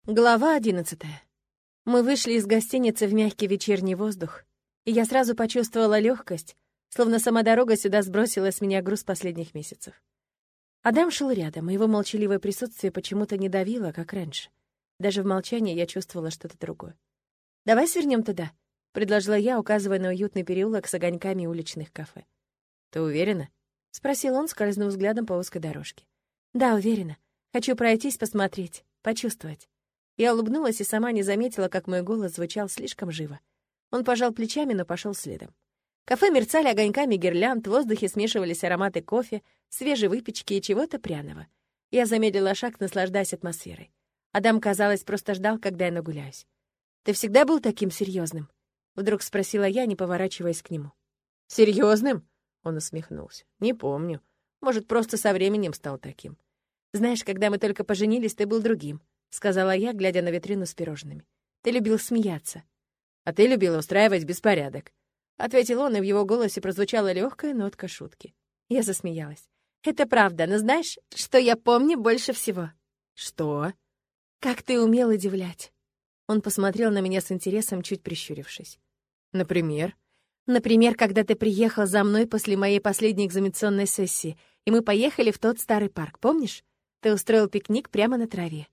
Глава 11. Мы вышли из гостиницы в мягкий вечерний воздух, и я сразу почувствовала легкость, словно сама дорога сюда сбросила с меня груз последних месяцев. Адам шел рядом, и его молчаливое присутствие почему-то не давило, как раньше. Даже в молчании я чувствовала что-то другое. «Давай свернем туда», — предложила я, указывая на уютный переулок с огоньками уличных кафе. «Ты уверена?» — спросил он, скользнув взглядом по узкой дорожке. «Да, уверена. Хочу пройтись, посмотреть, почувствовать». Я улыбнулась и сама не заметила, как мой голос звучал слишком живо. Он пожал плечами, но пошел следом. Кафе мерцали огоньками гирлянд, в воздухе смешивались ароматы кофе, свежей выпечки и чего-то пряного. Я замедлила шаг, наслаждаясь атмосферой. Адам, казалось, просто ждал, когда я нагуляюсь. «Ты всегда был таким серьезным? Вдруг спросила я, не поворачиваясь к нему. «Серьезным?» — он усмехнулся. «Не помню. Может, просто со временем стал таким. Знаешь, когда мы только поженились, ты был другим», — сказала я, глядя на витрину с пирожными. «Ты любил смеяться». «А ты любила устраивать беспорядок», — ответил он, и в его голосе прозвучала легкая нотка шутки. Я засмеялась. «Это правда, но знаешь, что я помню больше всего?» «Что?» «Как ты умел удивлять». Он посмотрел на меня с интересом, чуть прищурившись. «Например?» «Например, когда ты приехал за мной после моей последней экзаменационной сессии, и мы поехали в тот старый парк, помнишь? Ты устроил пикник прямо на траве».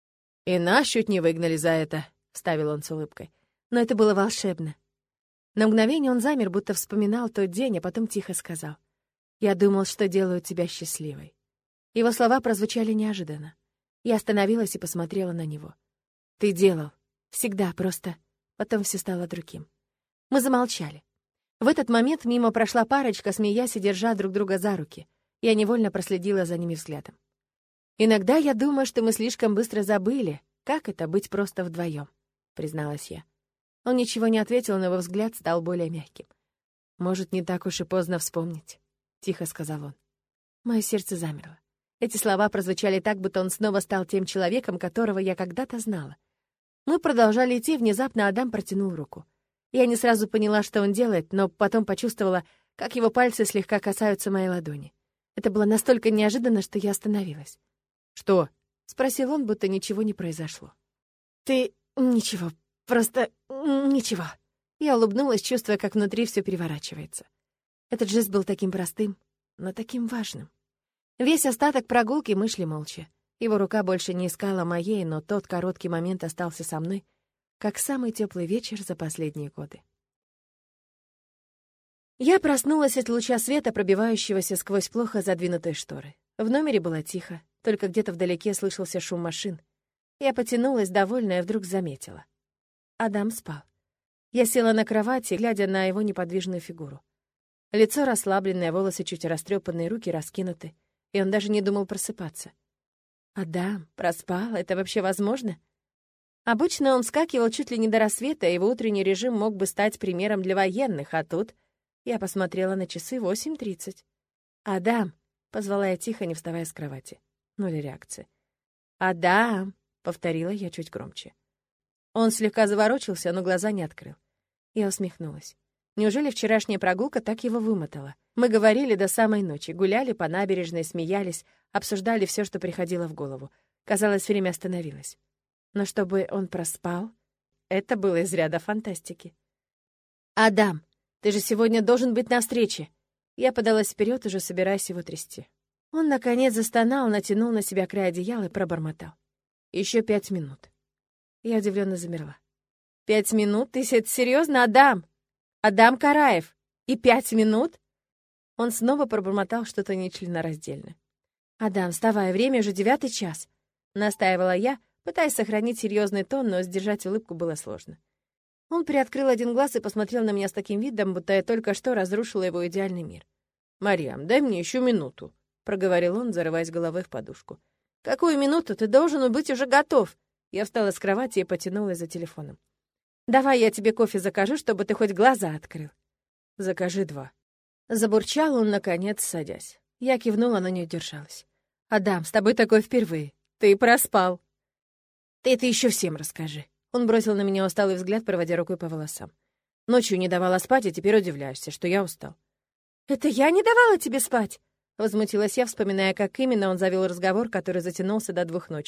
«И нас чуть не выгнали за это», — вставил он с улыбкой. «Но это было волшебно». На мгновение он замер, будто вспоминал тот день, а потом тихо сказал. «Я думал, что делаю тебя счастливой». Его слова прозвучали неожиданно. Я остановилась и посмотрела на него. «Ты делал. Всегда, просто...» Потом все стало другим. Мы замолчали. В этот момент мимо прошла парочка, смеясь и держа друг друга за руки. Я невольно проследила за ними взглядом. «Иногда я думаю, что мы слишком быстро забыли, как это быть просто вдвоем», — призналась я. Он ничего не ответил, но его взгляд стал более мягким. «Может, не так уж и поздно вспомнить», — тихо сказал он. Мое сердце замерло. Эти слова прозвучали так, будто он снова стал тем человеком, которого я когда-то знала. Мы продолжали идти, внезапно Адам протянул руку. Я не сразу поняла, что он делает, но потом почувствовала, как его пальцы слегка касаются моей ладони. Это было настолько неожиданно, что я остановилась. «Что?» — спросил он, будто ничего не произошло. «Ты... ничего, просто... ничего». Я улыбнулась, чувствуя, как внутри все переворачивается. Этот жест был таким простым, но таким важным. Весь остаток прогулки мы шли молча. Его рука больше не искала моей, но тот короткий момент остался со мной, как самый теплый вечер за последние годы. Я проснулась от луча света, пробивающегося сквозь плохо задвинутые шторы. В номере было тихо, только где-то вдалеке слышался шум машин. Я потянулась, довольная, и вдруг заметила. Адам спал. Я села на кровати, глядя на его неподвижную фигуру. Лицо расслабленное, волосы чуть растрепанные, руки раскинуты, и он даже не думал просыпаться. Адам проспал? Это вообще возможно? Обычно он вскакивал чуть ли не до рассвета, и его утренний режим мог бы стать примером для военных, а тут... Я посмотрела на часы 8:30. «Адам!» — позвала я тихо, не вставая с кровати. Нуль реакции. «Адам!» — повторила я чуть громче. Он слегка заворочился, но глаза не открыл. Я усмехнулась. Неужели вчерашняя прогулка так его вымотала? Мы говорили до самой ночи, гуляли по набережной, смеялись, обсуждали все, что приходило в голову. Казалось, время остановилось. Но чтобы он проспал, это было из ряда фантастики. «Адам, ты же сегодня должен быть на встрече!» Я подалась вперед, уже собираясь его трясти. Он, наконец, застонал, натянул на себя край одеяла и пробормотал. «Еще 5 минут». Я удивленно замерла. 5 минут? Ты это серьезно, Адам? Адам Караев? И 5 минут?» Он снова пробормотал что-то нечленораздельное. «Адам, вставай, время уже 9 час», — настаивала я, пытаясь сохранить серьезный тон, но сдержать улыбку было сложно. Он приоткрыл один глаз и посмотрел на меня с таким видом, будто я только что разрушила его идеальный мир. «Марьям, дай мне еще минуту», — проговорил он, зарываясь головой в подушку. «Какую минуту? Ты должен быть уже готов!» Я встала с кровати и потянулась за телефоном. «Давай я тебе кофе закажу, чтобы ты хоть глаза открыл». «Закажи 2». Забурчал он, наконец, садясь. Я кивнула, но не удержалась. «Адам, с тобой такое впервые. Ты проспал». «Ты это еще всем расскажи». Он бросил на меня усталый взгляд, проводя рукой по волосам. «Ночью не давала спать, а теперь удивляешься, что я устал». «Это я не давала тебе спать?» Возмутилась я, вспоминая, как именно он завел разговор, который затянулся до 2 ночи.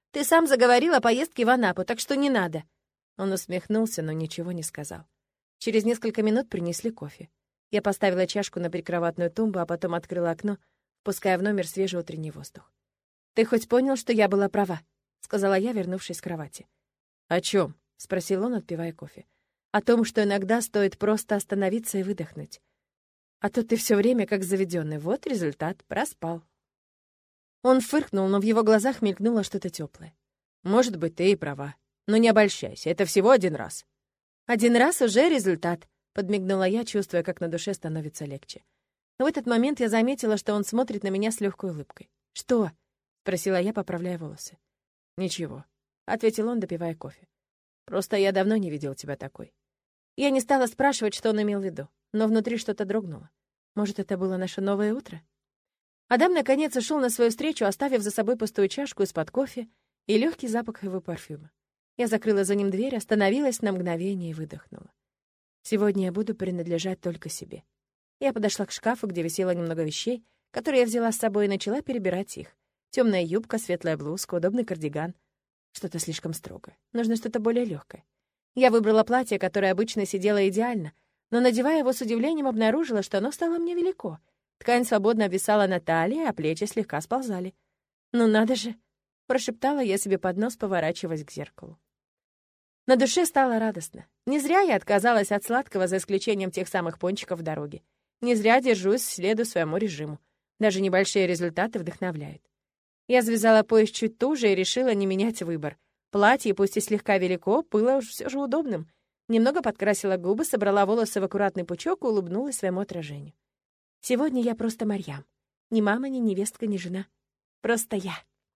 Ты сам заговорил о поездке в Анапу, так что не надо». Он усмехнулся, но ничего не сказал. Через несколько минут принесли кофе. Я поставила чашку на прикроватную тумбу, а потом открыла окно, впуская в номер свежий утренний воздух. «Ты хоть понял, что я была права?» — сказала я, вернувшись к кровати. «О чем? Спросил он, отпивая кофе. «О том, что иногда стоит просто остановиться и выдохнуть. А то ты все время как заведенный. Вот результат. Проспал». Он фыркнул, но в его глазах мелькнуло что-то теплое. «Может быть, ты и права. Но не обольщайся, это всего один раз». «Один раз уже результат», — подмигнула я, чувствуя, как на душе становится легче. Но в этот момент я заметила, что он смотрит на меня с легкой улыбкой. «Что?» — спросила я, поправляя волосы. «Ничего», — ответил он, допивая кофе. «Просто я давно не видел тебя такой». Я не стала спрашивать, что он имел в виду, но внутри что-то дрогнуло. Может, это было наше новое утро? Адам, наконец, ушел на свою встречу, оставив за собой пустую чашку из-под кофе и легкий запах его парфюма. Я закрыла за ним дверь, остановилась на мгновение и выдохнула. Сегодня я буду принадлежать только себе. Я подошла к шкафу, где висело немного вещей, которые я взяла с собой, и начала перебирать их. Темная юбка, светлая блузка, удобный кардиган. Что-то слишком строгое. Нужно что-то более легкое. Я выбрала платье, которое обычно сидело идеально, но, надевая его с удивлением, обнаружила, что оно стало мне велико. Ткань свободно обвисала на талии, а плечи слегка сползали. «Ну надо же!» — прошептала я себе под нос, поворачиваясь к зеркалу. На душе стало радостно. Не зря я отказалась от сладкого, за исключением тех самых пончиков в дороге. Не зря держусь, следую своему режиму. Даже небольшие результаты вдохновляют. Я завязала пояс чуть туже и решила не менять выбор. Платье, пусть и слегка велико, было уж все же удобным. Немного подкрасила губы, собрала волосы в аккуратный пучок и улыбнулась своему отражению. Сегодня я просто Марьям. Ни мама, ни невестка, ни жена. Просто я.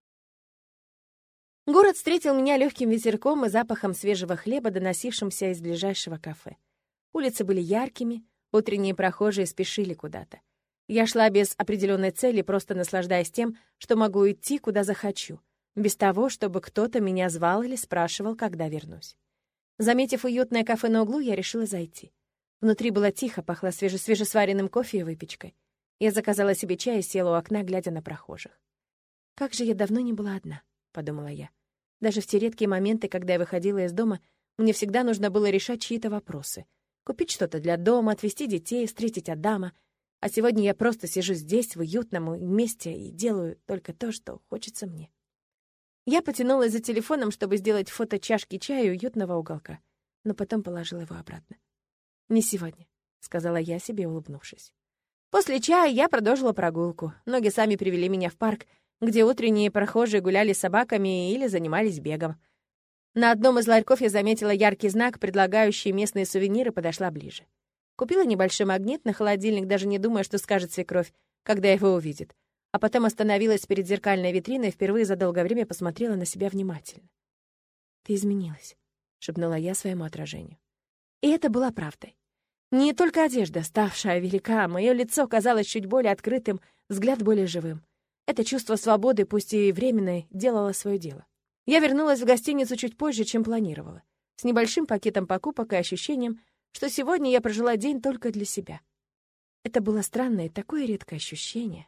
Город встретил меня легким ветерком и запахом свежего хлеба, доносившимся из ближайшего кафе. Улицы были яркими, утренние прохожие спешили куда-то. Я шла без определенной цели, просто наслаждаясь тем, что могу идти, куда захочу, без того, чтобы кто-то меня звал или спрашивал, когда вернусь. Заметив уютное кафе на углу, я решила зайти. Внутри было тихо, пахло свежесваренным кофе и выпечкой. Я заказала себе чай и села у окна, глядя на прохожих. «Как же я давно не была одна», — подумала я. Даже в те редкие моменты, когда я выходила из дома, мне всегда нужно было решать чьи-то вопросы. Купить что-то для дома, отвезти детей, встретить Адама. А сегодня я просто сижу здесь, в уютном месте, и делаю только то, что хочется мне. Я потянулась за телефоном, чтобы сделать фото чашки чая и уютного уголка, но потом положила его обратно. «Не сегодня», — сказала я себе, улыбнувшись. После чая я продолжила прогулку. Ноги сами привели меня в парк, где утренние прохожие гуляли с собаками или занимались бегом. На одном из ларьков я заметила яркий знак, предлагающий местные сувениры, подошла ближе. Купила небольшой магнит на холодильник, даже не думая, что скажет свекровь, когда его увидит. А потом остановилась перед зеркальной витриной и впервые за долгое время посмотрела на себя внимательно. «Ты изменилась», — шепнула я своему отражению. И это была правдой. Не только одежда, ставшая велика, мое лицо казалось чуть более открытым, взгляд более живым. Это чувство свободы, пусть и временной, делало свое дело. Я вернулась в гостиницу чуть позже, чем планировала, с небольшим пакетом покупок и ощущением, что сегодня я прожила день только для себя. Это было странное и такое редкое ощущение.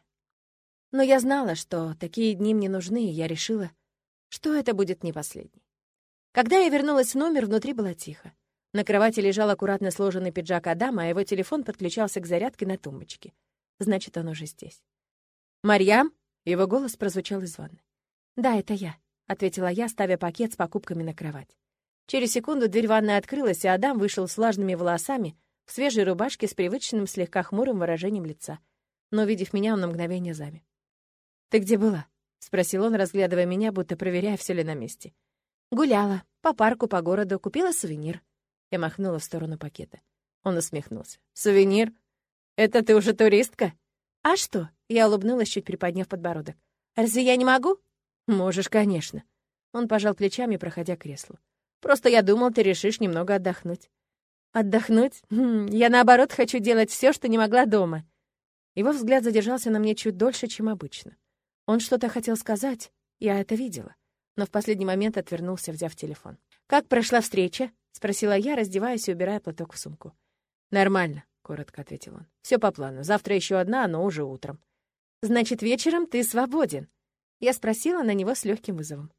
Но я знала, что такие дни мне нужны, и я решила, что это будет не последний. Когда я вернулась в номер, внутри было тихо. На кровати лежал аккуратно сложенный пиджак Адама, а его телефон подключался к зарядке на тумбочке. Значит, он уже здесь. «Марьям?» — его голос прозвучал из ванны. «Да, это я», — ответила я, ставя пакет с покупками на кровать. Через секунду дверь ванной открылась, и Адам вышел с влажными волосами, в свежей рубашке с привычным слегка хмурым выражением лица. Но, увидев меня, он на мгновение замер. «Ты где была?» — спросил он, разглядывая меня, будто проверяя, все ли на месте. «Гуляла. По парку, по городу. Купила сувенир». Я махнула в сторону пакета. Он усмехнулся. «Сувенир? Это ты уже туристка?» «А что?» — я улыбнулась, чуть приподняв подбородок. «Разве я не могу?» «Можешь, конечно». Он пожал плечами, проходя к креслу. «Просто я думал, ты решишь немного отдохнуть». «Отдохнуть? Я, наоборот, хочу делать все, что не могла дома». Его взгляд задержался на мне чуть дольше, чем обычно. Он что-то хотел сказать, я это видела, но в последний момент отвернулся, взяв телефон. «Как прошла встреча?» — спросила я, раздеваясь и убирая платок в сумку. «Нормально», — коротко ответил он. «Все по плану. Завтра еще одна, но уже утром». «Значит, вечером ты свободен?» Я спросила на него с легким вызовом.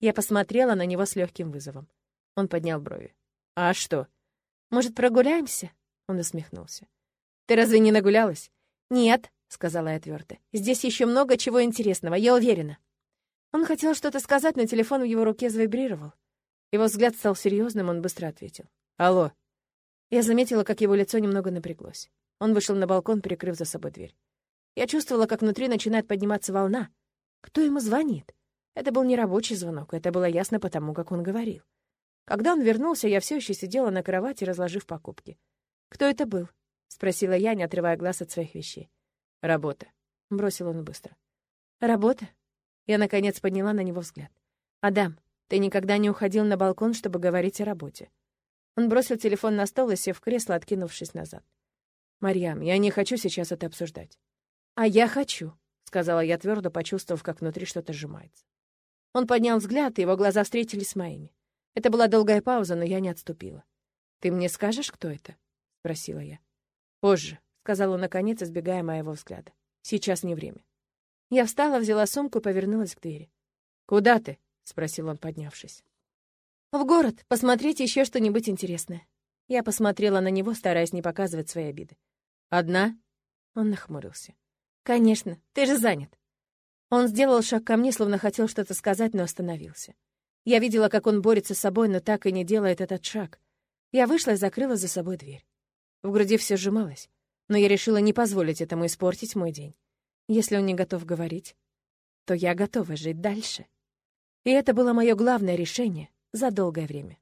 Я посмотрела на него с легким вызовом. Он поднял брови. «А что?» «Может, прогуляемся?» Он усмехнулся. «Ты разве не нагулялась?» «Нет», — сказала я твердо. «Здесь еще много чего интересного, я уверена». Он хотел что-то сказать, но телефон в его руке завибрировал. Его взгляд стал серьезным, он быстро ответил. «Алло». Я заметила, как его лицо немного напряглось. Он вышел на балкон, прикрыв за собой дверь. Я чувствовала, как внутри начинает подниматься волна. Кто ему звонит? Это был не рабочий звонок, это было ясно потому, как он говорил. Когда он вернулся, я все еще сидела на кровати, разложив покупки. «Кто это был?» — спросила я, не отрывая глаз от своих вещей. «Работа», — бросил он быстро. «Работа?» Я, наконец, подняла на него взгляд. «Адам, ты никогда не уходил на балкон, чтобы говорить о работе». Он бросил телефон на стол и сев в кресло, откинувшись назад. «Марьям, я не хочу сейчас это обсуждать». «А я хочу», — сказала я твердо, почувствовав, как внутри что-то сжимается. Он поднял взгляд, и его глаза встретились с моими. Это была долгая пауза, но я не отступила. «Ты мне скажешь, кто это?» — спросила я. «Позже», — сказал он наконец, избегая моего взгляда. «Сейчас не время». Я встала, взяла сумку и повернулась к двери. «Куда ты?» — спросил он, поднявшись. «В город, посмотреть еще что-нибудь интересное». Я посмотрела на него, стараясь не показывать свои обиды. «Одна?» Он нахмурился. «Конечно, ты же занят». Он сделал шаг ко мне, словно хотел что-то сказать, но остановился. Я видела, как он борется с собой, но так и не делает этот шаг. Я вышла и закрыла за собой дверь. В груди все сжималось, но я решила не позволить этому испортить мой день. Если он не готов говорить, то я готова жить дальше. И это было мое главное решение за долгое время.